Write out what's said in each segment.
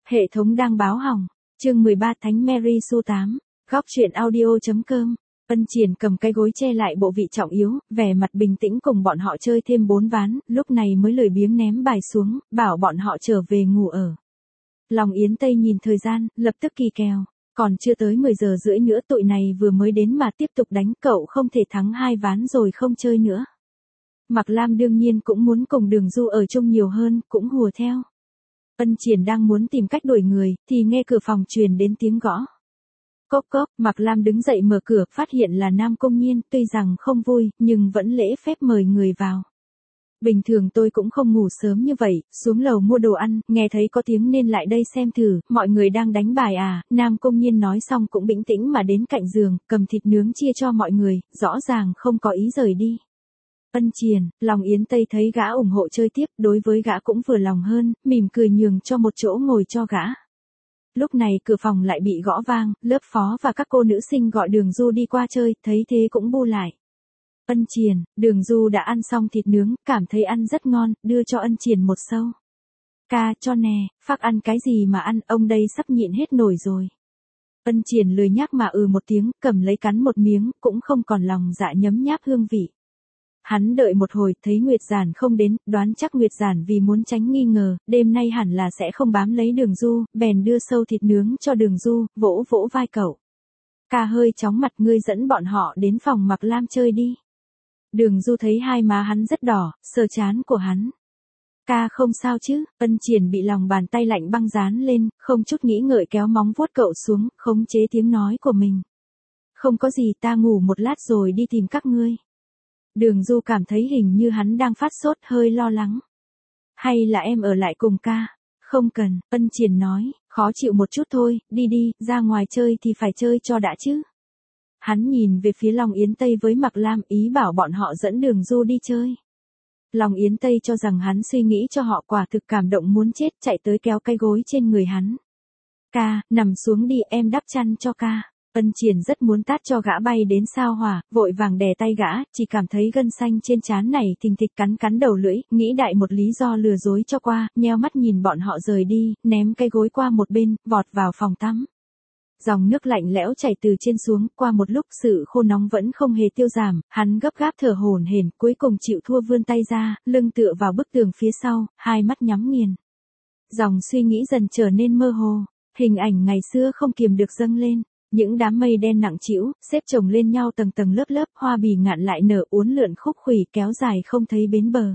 Hệ thống đang báo hỏng. Chương 13 Thánh Mary Su 8. Góc truyện audio.com. Ân Triển cầm cái gối che lại bộ vị trọng yếu, vẻ mặt bình tĩnh cùng bọn họ chơi thêm 4 ván, lúc này mới lười biếng ném bài xuống, bảo bọn họ trở về ngủ ở. Lòng Yến Tây nhìn thời gian, lập tức kỳ kèo. Còn chưa tới 10 giờ rưỡi nữa tụi này vừa mới đến mà tiếp tục đánh, cậu không thể thắng 2 ván rồi không chơi nữa. Mạc Lam đương nhiên cũng muốn cùng Đường Du ở chung nhiều hơn, cũng hùa theo. Ân Triển đang muốn tìm cách đuổi người, thì nghe cửa phòng truyền đến tiếng gõ. Cốc cốc, Mạc Lam đứng dậy mở cửa, phát hiện là Nam Công Nhiên, tuy rằng không vui, nhưng vẫn lễ phép mời người vào. Bình thường tôi cũng không ngủ sớm như vậy, xuống lầu mua đồ ăn, nghe thấy có tiếng nên lại đây xem thử, mọi người đang đánh bài à, Nam Công Nhiên nói xong cũng bình tĩnh mà đến cạnh giường, cầm thịt nướng chia cho mọi người, rõ ràng không có ý rời đi. Ân Triển, lòng Yến Tây thấy gã ủng hộ chơi tiếp, đối với gã cũng vừa lòng hơn, mỉm cười nhường cho một chỗ ngồi cho gã. Lúc này cửa phòng lại bị gõ vang, lớp phó và các cô nữ sinh gọi Đường Du đi qua chơi, thấy thế cũng bu lại. Ân Triển, Đường Du đã ăn xong thịt nướng, cảm thấy ăn rất ngon, đưa cho Ân Triển một sâu. Ca, cho nè, phác ăn cái gì mà ăn, ông đây sắp nhịn hết nổi rồi. Ân Triển lười nhác mà một tiếng, cầm lấy cắn một miếng, cũng không còn lòng dạ nhấm nháp hương vị. Hắn đợi một hồi, thấy Nguyệt Giản không đến, đoán chắc Nguyệt Giản vì muốn tránh nghi ngờ, đêm nay hẳn là sẽ không bám lấy Đường Du, bèn đưa sâu thịt nướng cho Đường Du, vỗ vỗ vai cậu. Ca hơi chóng mặt, ngươi dẫn bọn họ đến phòng Mạc Lam chơi đi. Đường Du thấy hai má hắn rất đỏ, sờ trán của hắn. Ca không sao chứ, Ân Triển bị lòng bàn tay lạnh băng dán lên, không chút nghĩ ngợi kéo móng vuốt cậu xuống, khống chế tiếng nói của mình. Không có gì, ta ngủ một lát rồi đi tìm các ngươi. Đường Du cảm thấy hình như hắn đang phát sốt, hơi lo lắng. Hay là em ở lại cùng ca? Không cần, Ân Triển nói, khó chịu một chút thôi, đi đi, ra ngoài chơi thì phải chơi cho đã chứ. Hắn nhìn về phía Long Yến Tây với Mạc Lam, ý bảo bọn họ dẫn Đường Du đi chơi. Long Yến Tây cho rằng hắn suy nghĩ cho họ, quả thực cảm động muốn chết, chạy tới kéo cái gối trên người hắn. Ca, nằm xuống đi, em đắp chăn cho ca. Ân Triển rất muốn tát cho gã bay đến sao hỏa, vội vàng đè tay gã, chỉ cảm thấy gân xanh trên trán này thình thịch cắn đầu lưỡi, nghĩ đại một lý do lừa dối cho qua, nheo mắt nhìn bọn họ rời đi, ném cái gối qua một bên, vọt vào phòng tắm. Dòng nước lạnh lẽo chảy từ trên xuống, qua một lúc sự khô nóng vẫn không hề tiêu giảm, hắn gấp gáp thở hổn hển, cuối cùng chịu thua vươn tay ra, lưng tựa vào bức tường phía sau, hai mắt nhắm nghiền. Dòng suy nghĩ dần trở nên mơ hồ, hình ảnh ngày xưa không kiềm được dâng lên. Những đám mây đen nặng trĩu, xếp chồng lên nhau tầng tầng lớp lớp, hoa bì ngạn lại nở uốn lượn khúc khuỷu kéo dài không thấy bến bờ.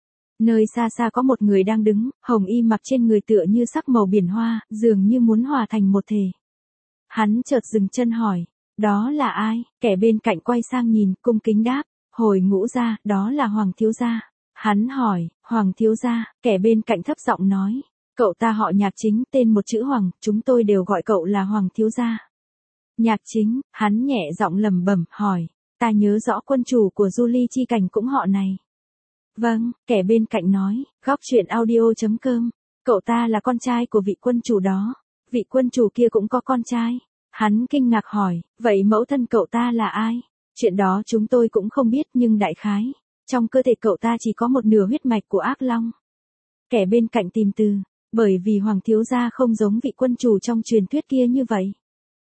Nơi xa xa có một người đang đứng, hồng y mặc trên người tựa như sắc màu biển hoa, dường như muốn hòa thành một thể. Hắn chợt dừng chân hỏi, đó là ai? Kẻ bên cạnh quay sang nhìn, cung kính đáp, Hồi Ngũ gia, đó là Hoàng thiếu gia. Hắn hỏi, Hoàng thiếu gia, kẻ bên cạnh thấp giọng nói, cậu ta họ Nhạc Chính, tên một chữ Hoàng, chúng tôi đều gọi cậu là Hoàng thiếu gia. Nhạc Chính, hắn nhẹ giọng lẩm bẩm, hỏi, ta nhớ rõ quân chủ của Du Ly Chi Cảnh cũng họ này. Vâng, kẻ bên cạnh nói, góc truyện audio.com, cậu ta là con trai của vị quân chủ đó. Vị quân chủ kia cũng có con trai. Hắn kinh ngạc hỏi, vậy mẫu thân cậu ta là ai? Chuyện đó chúng tôi cũng không biết, nhưng đại khái, trong cơ thể cậu ta chỉ có một nửa huyết mạch của ác long. Kẻ bên cạnh tìm từ, bởi vì Hoàng thiếu gia không giống vị quân chủ trong truyền thuyết kia như vậy.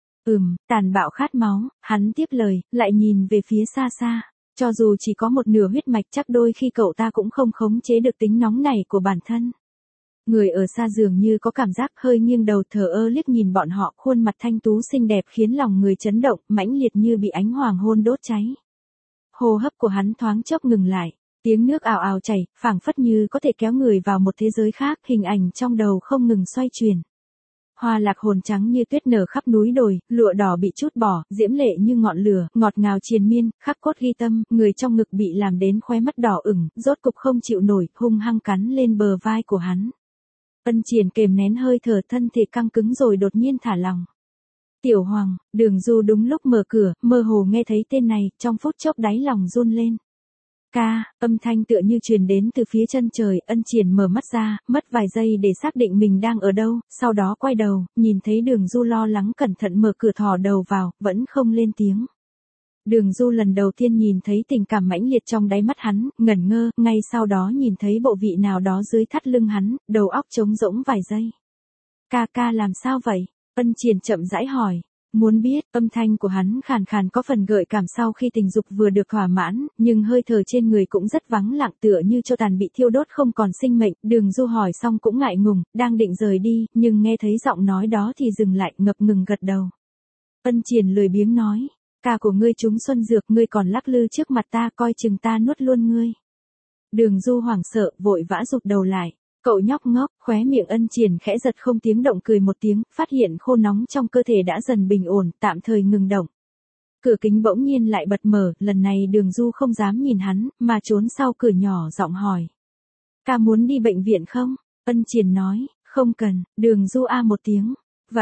Tàn bạo khát máu, hắn tiếp lời, lại nhìn về phía xa xa. Cho dù chỉ có một nửa huyết mạch chắc đôi khi cậu ta cũng không khống chế được tính nóng này của bản thân. Người ở xa dường như có cảm giác, hơi nghiêng đầu thờ ơ liếc nhìn bọn họ, khuôn mặt thanh tú xinh đẹp khiến lòng người chấn động, mãnh liệt như bị ánh hoàng hôn đốt cháy. Hô hấp của hắn thoáng chốc ngừng lại, tiếng nước ào ào chảy, phảng phất như có thể kéo người vào một thế giới khác, hình ảnh trong đầu không ngừng xoay chuyển. Hoa lạc hồn trắng như tuyết nở khắp núi đồi, lụa đỏ bị trút bỏ, diễm lệ như ngọn lửa, ngọt ngào triền miên, khắc cốt ghi tâm, người trong ngực bị làm đến khóe mắt đỏ ửng, rốt cục không chịu nổi, hung hăng cắn lên bờ vai của hắn. Ân Triển kềm nén hơi thở, thân thể căng cứng rồi đột nhiên thả lỏng. Tiểu Hoàng, Đường Du đúng lúc mở cửa, mơ hồ nghe thấy tên này, trong phút chốc đáy lòng run lên. Ca, âm thanh tựa như truyền đến từ phía chân trời, Ân Triển mở mắt ra, mất vài giây để xác định mình đang ở đâu, sau đó quay đầu, nhìn thấy Đường Du lo lắng cẩn thận mở cửa thò đầu vào, vẫn không lên tiếng. Đường Du lần đầu tiên nhìn thấy tình cảm mãnh liệt trong đáy mắt hắn, ngẩn ngơ, ngay sau đó nhìn thấy bộ vị nào đó dưới thắt lưng hắn, đầu óc trống rỗng vài giây. Ca làm sao vậy? Ân Triển chậm rãi hỏi. Muốn biết, âm thanh của hắn khàn khàn có phần gợi cảm sau khi tình dục vừa được thỏa mãn, nhưng hơi thở trên người cũng rất vắng lặng tựa như cho tàn bị thiêu đốt không còn sinh mệnh. Đường Du hỏi xong cũng ngại ngùng, đang định rời đi, nhưng nghe thấy giọng nói đó thì dừng lại, ngập ngừng gật đầu. Ân Triển lười biếng nói, ca của ngươi trúng xuân dược, ngươi còn lắc lư trước mặt ta, coi chừng ta nuốt luôn ngươi. Đường Du hoảng sợ, vội vã rụt đầu lại. Cậu nhóc ngốc, khóe miệng Ân Triển khẽ giật không tiếng động cười một tiếng, phát hiện khô nóng trong cơ thể đã dần bình ổn, tạm thời ngừng động. Cửa kính bỗng nhiên lại bật mở, lần này Đường Du không dám nhìn hắn, mà trốn sau cửa nhỏ giọng hỏi. Ca muốn đi bệnh viện không? Ân Triển nói, không cần. Đường Du a một tiếng.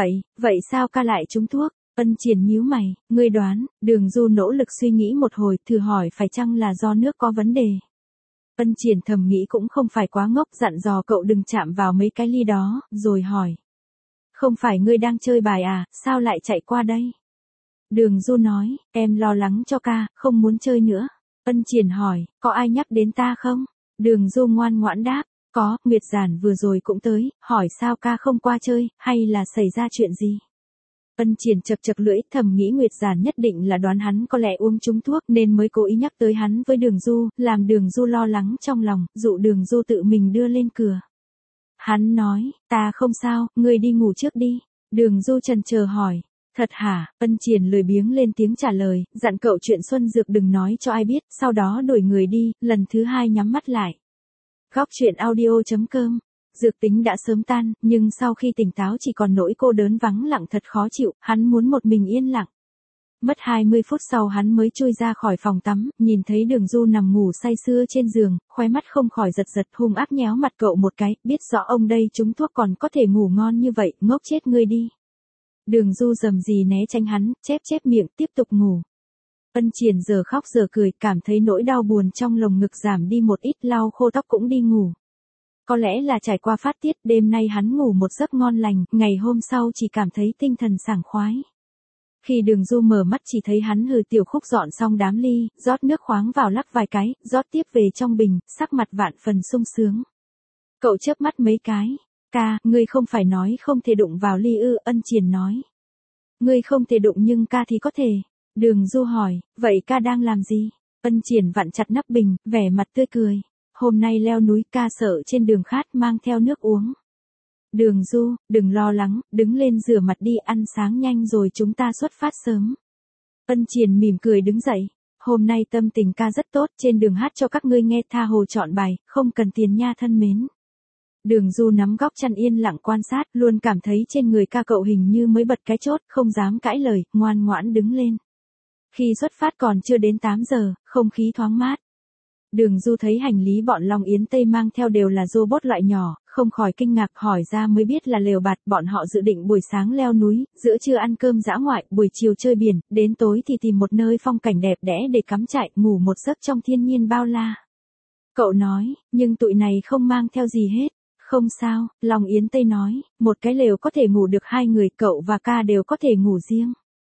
Vậy sao ca lại trúng thuốc? Ân Triển nhíu mày, ngươi đoán. Đường Du nỗ lực suy nghĩ một hồi, thử hỏi phải chăng là do nước có vấn đề. Ân Triển thầm nghĩ cũng không phải quá ngốc, dặn dò cậu đừng chạm vào mấy cái ly đó, rồi hỏi. Không phải ngươi đang chơi bài à, sao lại chạy qua đây? Đường Du nói, em lo lắng cho ca, không muốn chơi nữa. Ân Triển hỏi, có ai nhắc đến ta không? Đường Du ngoan ngoãn đáp, có, Nguyệt Giản vừa rồi cũng tới, hỏi sao ca không qua chơi, hay là xảy ra chuyện gì? Ân Triển chật chật lưỡi, thầm nghĩ Nguyệt Giản nhất định là đoán hắn có lẽ uống trúng thuốc nên mới cố ý nhắc tới hắn với Đường Du, làm Đường Du lo lắng trong lòng, dụ Đường Du tự mình đưa lên cửa. Hắn nói, ta không sao, ngươi đi ngủ trước đi. Đường Du chần chờ hỏi, thật hả? Ân Triển lười biếng lên tiếng trả lời, dặn cậu chuyện xuân dược đừng nói cho ai biết, sau đó đổi người đi, lần thứ hai nhắm mắt lại. Góc truyện audio.com. Dược tính đã sớm tan, nhưng sau khi tỉnh táo chỉ còn nỗi cô đơn vắng lặng thật khó chịu, hắn muốn một mình yên lặng. Mất 20 phút sau hắn mới chui ra khỏi phòng tắm, nhìn thấy Đường Du nằm ngủ say sưa trên giường, khóe mắt không khỏi giật giật, hung ác nhéo mặt cậu một cái, biết rõ ông đây trúng thuốc còn có thể ngủ ngon như vậy, ngốc chết ngươi đi. Đường Du rầm rì né tránh hắn, chép miệng, tiếp tục ngủ. Ân Triển giờ khóc giờ cười, cảm thấy nỗi đau buồn trong lồng ngực giảm đi một ít, lau khô tóc cũng đi ngủ. Có lẽ là trải qua phát tiết, đêm nay hắn ngủ một giấc ngon lành, ngày hôm sau chỉ cảm thấy tinh thần sảng khoái. Khi Đường Du mở mắt chỉ thấy hắn hừ tiểu khúc dọn xong đám ly, rót nước khoáng vào lắc vài cái, rót tiếp về trong bình, sắc mặt vạn phần sung sướng. Cậu chớp mắt mấy cái. Ca, ngươi không phải nói không thể đụng vào ly ư? Ân Triển nói. Ngươi không thể đụng nhưng ca thì có thể. Đường Du hỏi, vậy ca đang làm gì? Ân Triển vặn chặt nắp bình, vẻ mặt tươi cười. Hôm nay leo núi ca sợ trên đường khát, mang theo nước uống. Đường Du, đừng lo lắng, đứng lên rửa mặt đi, ăn sáng nhanh rồi chúng ta xuất phát sớm. Ân Triển mỉm cười đứng dậy. Hôm nay tâm tình ca rất tốt, trên đường hát cho các ngươi nghe, tha hồ chọn bài, không cần tiền nha thân mến. Đường Du nắm góc chăn yên lặng quan sát, luôn cảm thấy trên người ca cậu hình như mới bật cái chốt, không dám cãi lời, ngoan ngoãn đứng lên. Khi xuất phát còn chưa đến 8 giờ, không khí thoáng mát. Đường Du thấy hành lý bọn Long Yến Tây mang theo đều là robot loại nhỏ, không khỏi kinh ngạc, hỏi ra mới biết là lều bạt, bọn họ dự định buổi sáng leo núi, giữa trưa ăn cơm dã ngoại, buổi chiều chơi biển, đến tối thì tìm một nơi phong cảnh đẹp đẽ để cắm trại, ngủ một giấc trong thiên nhiên bao la. Cậu nói, nhưng tụi này không mang theo gì hết. Không sao, Long Yến Tây nói, một cái lều có thể ngủ được 2 người, cậu và ca đều có thể ngủ riêng.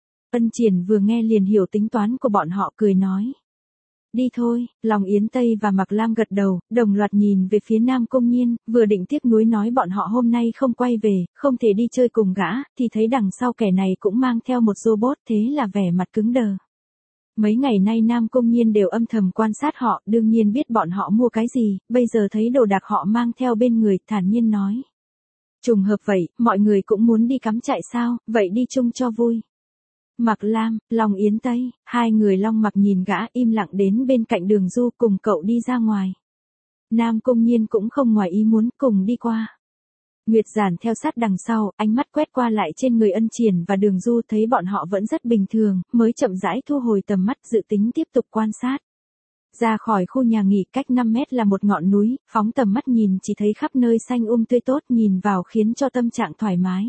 Ân Triển vừa nghe liền hiểu tính toán của bọn họ, cười nói. Đi thôi. Long Yến Tây và Mạc Lam gật đầu, đồng loạt nhìn về phía Nam Công Nhiên, vừa định tiếc nuối nói bọn họ hôm nay không quay về, không thể đi chơi cùng gã, thì thấy đằng sau kẻ này cũng mang theo một robot, thế là vẻ mặt cứng đờ. Mấy ngày nay Nam Công Nhiên đều âm thầm quan sát họ, đương nhiên biết bọn họ mua cái gì, bây giờ thấy đồ đạc họ mang theo bên người, thản nhiên nói. Trùng hợp vậy, mọi người cũng muốn đi cắm trại sao, vậy đi chung cho vui. Mạc Lam, Long Yến Tây, hai người Long Mặc nhìn gã im lặng đến bên cạnh Đường Du cùng cậu đi ra ngoài. Nam Công Nhiên cũng không ngoài ý muốn cùng đi qua. Nguyệt Giản theo sát đằng sau, ánh mắt quét qua lại trên người Ân Triển và Đường Du thấy bọn họ vẫn rất bình thường, mới chậm rãi thu hồi tầm mắt dự tính tiếp tục quan sát. Ra khỏi khu nhà nghỉ cách 5 mét là một ngọn núi, phóng tầm mắt nhìn chỉ thấy khắp nơi xanh tươi tốt, nhìn vào khiến cho tâm trạng thoải mái.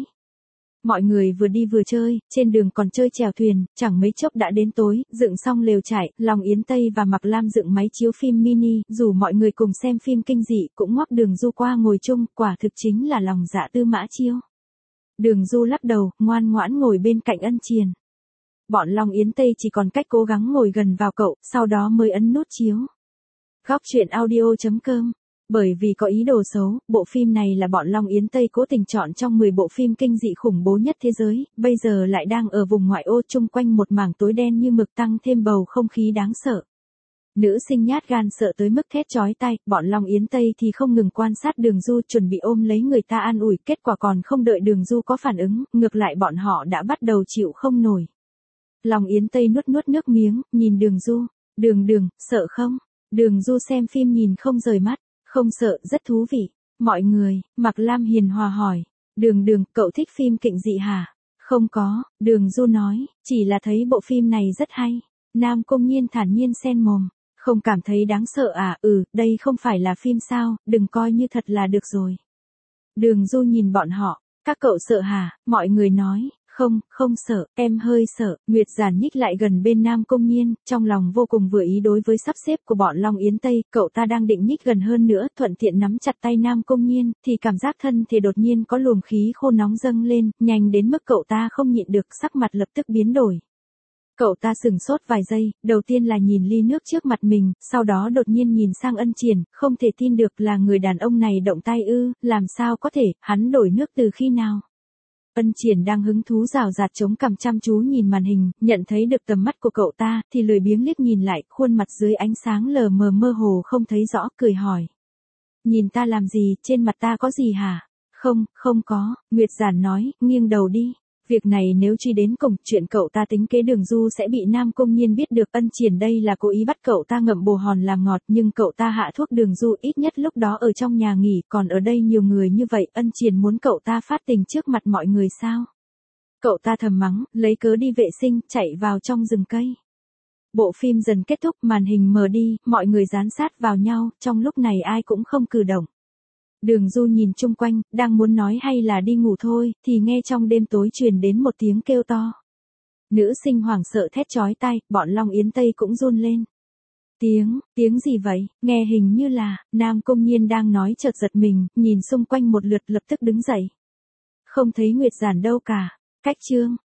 Mọi người vừa đi vừa chơi, trên đường còn chơi chèo thuyền, chẳng mấy chốc đã đến tối, dựng xong lều trại, Long Yến Tây và Mạc Lam dựng máy chiếu phim mini, rủ mọi người cùng xem phim kinh dị, cũng ngoắc Đường Du qua ngồi chung, quả thực chính là lòng dạ Tư Mã Chiêu. Đường Du lắc đầu, ngoan ngoãn ngồi bên cạnh Ân Triển. Bọn Long Yến Tây chỉ còn cách cố gắng ngồi gần vào cậu, sau đó mới ấn nút chiếu. Góc truyện audio.com Bởi vì có ý đồ xấu, bộ phim này là bọn Long Yến Tây cố tình chọn trong 10 bộ phim kinh dị khủng bố nhất thế giới, bây giờ lại đang ở vùng ngoại ô chung quanh một mảng tối đen như mực tăng thêm bầu không khí đáng sợ. Nữ sinh nhát gan sợ tới mức thét chói tai, bọn Long Yến Tây thì không ngừng quan sát Đường Du chuẩn bị ôm lấy người ta an ủi, kết quả còn không đợi Đường Du có phản ứng, ngược lại bọn họ đã bắt đầu chịu không nổi. Long Yến Tây nuốt nuốt nước miếng, nhìn Đường Du, Đường, sợ không? Đường Du xem phim nhìn không rời mắt, không sợ, rất thú vị. Mọi người, Mạc Lam hiền hòa hỏi, Đường, cậu thích phim kinh dị hả? Không có, Đường Du nói, chỉ là thấy bộ phim này rất hay. Nam Công Nhiên thản nhiên xen mồm. Không cảm thấy đáng sợ à? Đây không phải là phim sao, đừng coi như thật là được rồi. Đường Du nhìn bọn họ, các cậu sợ hả? Mọi người nói, không sợ, em hơi sợ. Nguyệt Giản nhích lại gần bên Nam Công Nhiên, trong lòng vô cùng vừa ý đối với sắp xếp của bọn Long Yến Tây, cậu ta đang định nhích gần hơn nữa, thuận tiện nắm chặt tay Nam Công Nhiên, thì cảm giác thân thể đột nhiên có luồng khí khô nóng dâng lên, nhanh đến mức cậu ta không nhịn được, sắc mặt lập tức biến đổi. Cậu ta sửng sốt vài giây, đầu tiên là nhìn ly nước trước mặt mình, sau đó đột nhiên nhìn sang Ân Triển, không thể tin được là người đàn ông này động tay ư, làm sao có thể, hắn đổi nước từ khi nào? Ân Triển đang hứng thú rào rạt chống cằm chăm chú nhìn màn hình, nhận thấy được tầm mắt của cậu ta, thì lười biếng liếc nhìn lại, khuôn mặt dưới ánh sáng lờ mờ mơ hồ không thấy rõ, cười hỏi. Nhìn ta làm gì, trên mặt ta có gì hả? Không có, Nguyệt Giản nói, nghiêng đầu đi. Việc này nếu truy đến cùng, chuyện cậu ta tính kế Đường Du sẽ bị Nam Công Nhiên biết được. Ân Triển đây là cố ý bắt cậu ta ngậm bồ hòn làm ngọt, nhưng cậu ta hạ thuốc Đường Du ít nhất lúc đó ở trong nhà nghỉ, còn ở đây nhiều người như vậy, Ân Triển muốn cậu ta phát tình trước mặt mọi người sao? Cậu ta thầm mắng, lấy cớ đi vệ sinh, chạy vào trong rừng cây. Bộ phim dần kết thúc, màn hình mờ đi, mọi người dán sát vào nhau, trong lúc này ai cũng không cử động. Đường Du nhìn chung quanh, đang muốn nói hay là đi ngủ thôi, thì nghe trong đêm tối truyền đến một tiếng kêu to. Nữ sinh hoảng sợ thét chói tai, bọn Long Yến Tây cũng run lên. Tiếng gì vậy? Nghe hình như là, Nam Công Nhiên đang nói chợt giật mình, nhìn xung quanh một lượt lập tức đứng dậy. Không thấy Nguyệt Giản đâu cả. Cách chương.